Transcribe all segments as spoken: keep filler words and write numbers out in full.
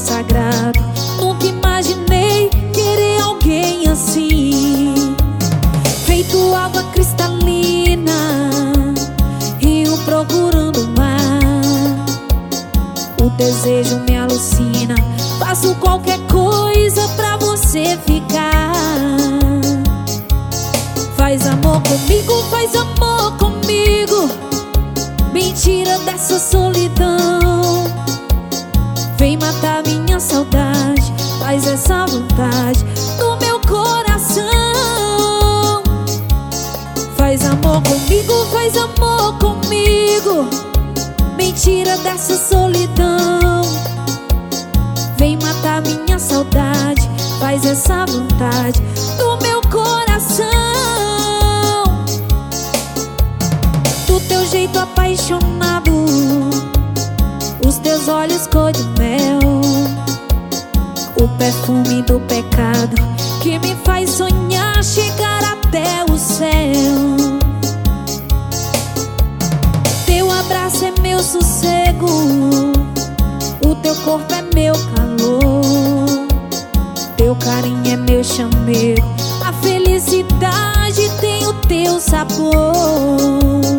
sagrado. Nunca imaginei querer alguém assim. Feito água cristalina, rio procurando o mar. O desejo me alucina, faço qualquer coisa pra você ficar. Faz amor comigo, faz amor comigo. Mentira dessa solidão. Vem matar minha saudade, faz essa vontade do meu coração. Faz amor comigo, faz amor comigo. Mentira dessa solidão. Vem matar minha saudade, faz essa vontade do meu coração. Do teu jeito apaixonado, os teus olhos cor de mel, o perfume do pecado que me faz sonhar chegar até o céu. Teu abraço é meu sossego, o teu corpo é meu calor, teu carinho é meu chamego, a felicidade tem o teu sabor.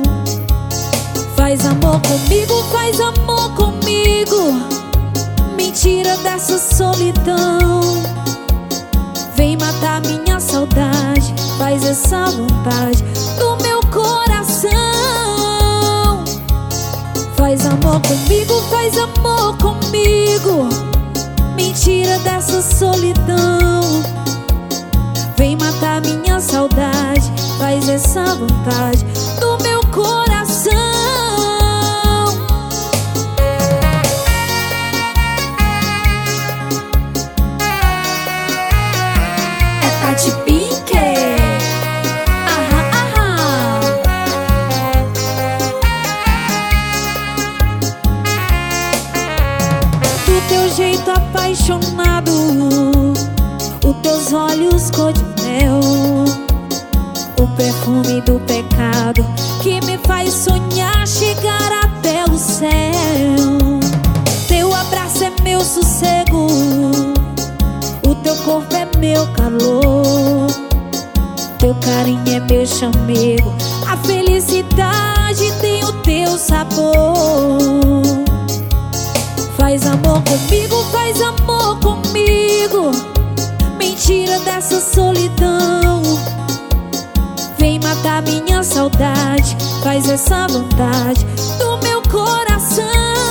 Faz amor comigo, faz amor comigo. Mentira dessa solidão. Vem matar minha saudade, faz essa vontade do meu coração. Faz amor comigo, faz amor comigo. Mentira dessa solidão. Vem matar minha saudade, faz essa vontade do meu coração. Tati Pink. Aham, aham. Do teu jeito apaixonado, os teus olhos cor de mel, o perfume do pecado que me faz sonhar chegar até o céu. Teu abraço é meu sossego, o teu corpo é meu calor, teu carinho é meu chamego, a felicidade tem o teu sabor. Faz amor comigo, faz amor comigo. Mentira dessa solidão. Vem matar minha saudade, faz essa vontade do meu coração.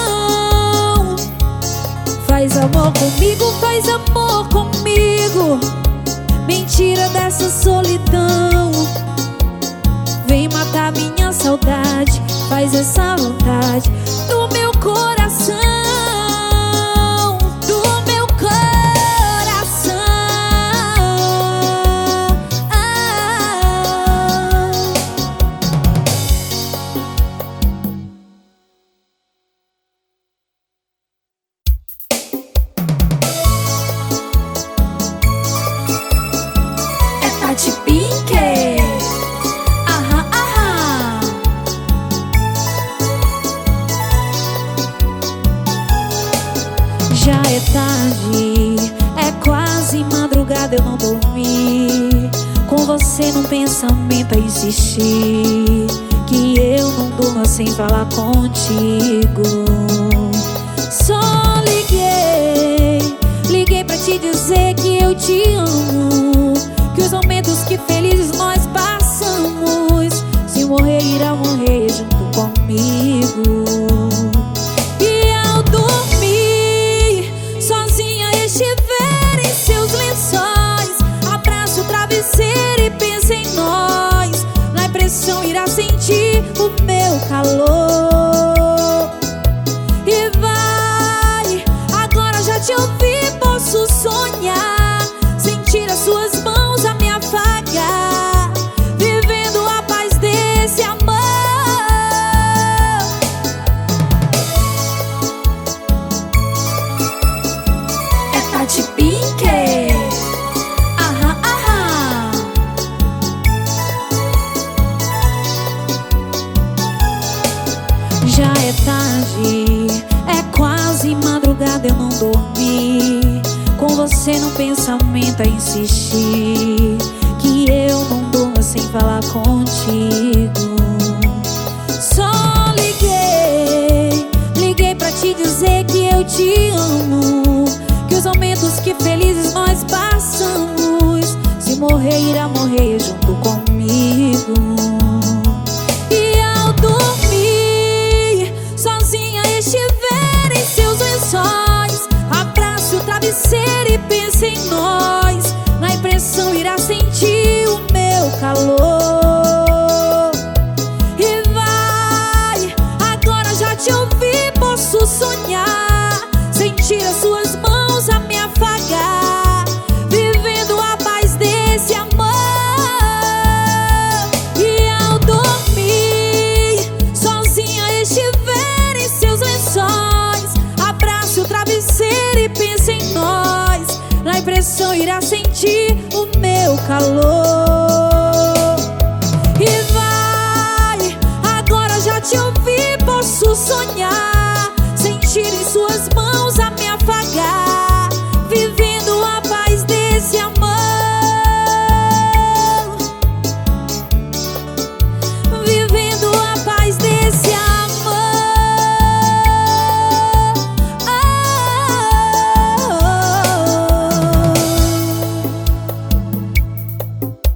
Faz amor comigo, faz amor comigo. Mentira dessa solidão. Vem matar minha saudade, faz essa vontade do meu coração. Do meu coração. Ah. É Tati Pink. Aham, aham. Já é tarde, é quase madrugada, eu não dormi. Com você num pensamento a insistir, que eu não durmo sem falar contigo. Só liguei, liguei pra te dizer que eu te amo, que os momentos que felizes nós passamos, se morrer irá morrer junto comigo. E ao dormir, sozinha estiver em seus lençóis, abraço o travesseiro e pensa em nós. Na impressão irá sentir o meu calor. E vai, agora já te ouvi, posso sonhar, sentir as suas mãos a me afagar, vivendo a paz desse amor. É Tati Pink. Aham, aham. você num pensamento a insistir que eu não durmo sem falar contigo. Só liguei, liguei pra te dizer que eu te amo, que os momentos que felizes nós passamos, se morrer irá morrer junto comigo. E ao dormir sozinha estiver em seus lençóis, abrace o travesseiro e pense em nós. Na impressão irá sentir o meu calor. E vai, agora já te ouvi, posso sonhar, sentir as suas mãos a me afagar, vivendo a paz desse amor. E ao dormir sozinha estiver em seus lençóis, abrace o travesseiro e pense em nós. Na impressão irá sentir o meu calor. E vai, agora já te ouvi, posso sonhar, sentir em suas mãos a me afagar, vivendo a paz desse amor, vivendo a paz desse amor. Ah, oh, oh, oh.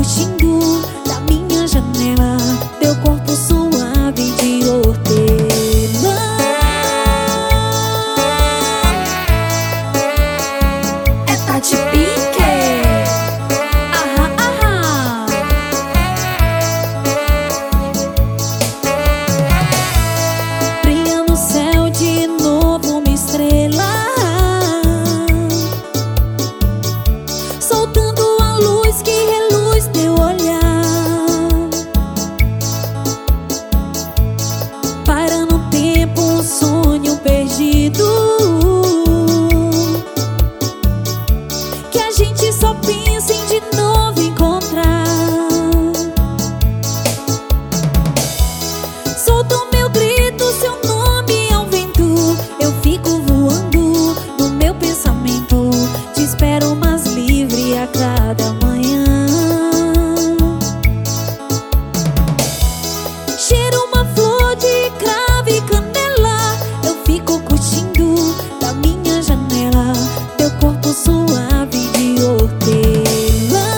curtindo da minha janela teu corpo suave de hortelã. É Tati Pink. Aham, aham. Brilha no céu de novo uma estrela, soltando a luz que reluz teu olhar, para no tempo um sonho perdido que a gente só pensa em de novo encontrar. Solta o meu grito, seu nome ao vento, eu fico voando no meu pensamento, te espero mais livre a cada manhã. Cheiro uma flor de cravo e canela, eu fico curtindo da minha janela teu corpo suave de hortelã.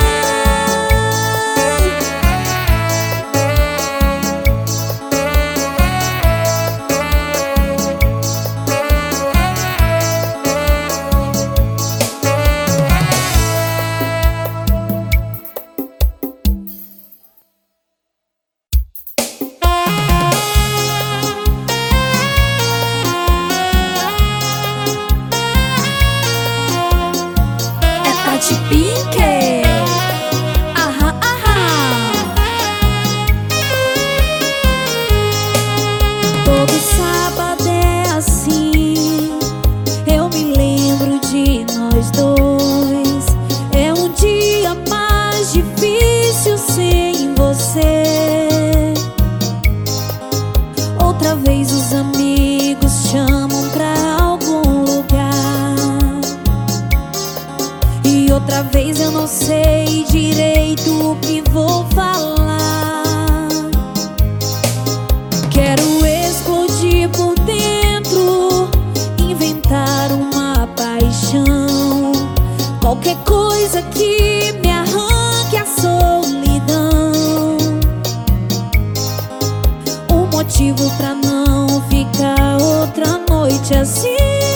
É Tati Pink. Aham, aham. Todo sábado é assim, eu me lembro de nós dois. É um dia mais difícil sem você. Outra vez os amigos chamam pra algum lugar, e outra vez eu não sei direito o que vou falar. Quero explodir por dentro, inventar uma paixão, qualquer coisa que me arranque a solidão, um motivo pra não ficar outra noite assim,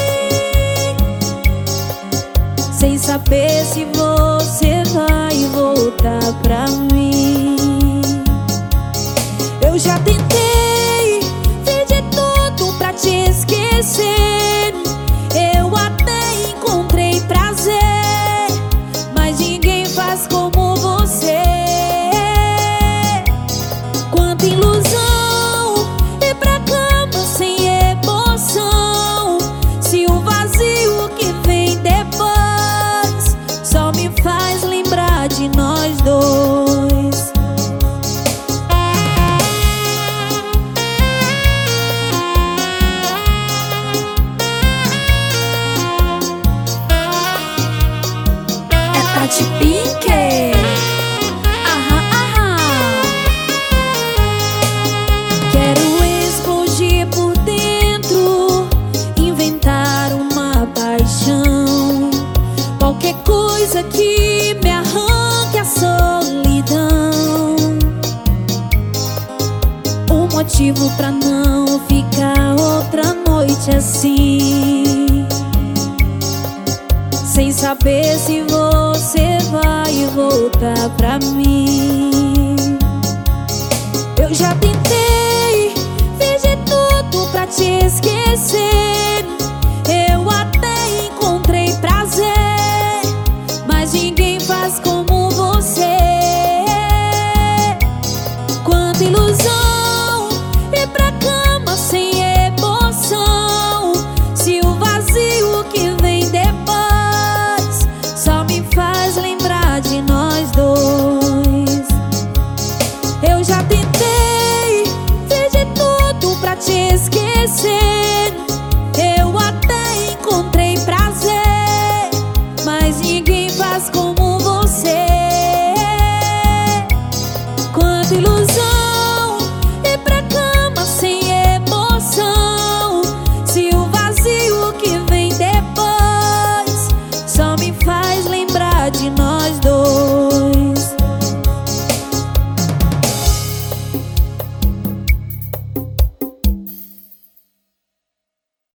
sem saber se você vai voltar pra mim. Eu já tentei, fiz de tudo pra te esquecer, eu até encontrei prazer, mas ninguém faz como você. Quanta ilusão, ir pra cama sem emoção, se o vazio que vem depois só me faz lembrar de nós dois. É Tati Pink. Aham, aham. Quero explodir por dentro, inventar uma paixão, qualquer coisa que me arranque a solidão, um motivo pra não ficar outra noite assim, sem saber se você vai voltar pra mim. Eu já tentei, fiz de tudo pra te esquecer, eu até encontrei prazer, mas ninguém faz como você. Quanta ilusão, ir pra cama sem emoção, se o vazio que vem depois só me faz lembrar de nós dois. Eu já tentei, fiz de tudo pra te esquecer,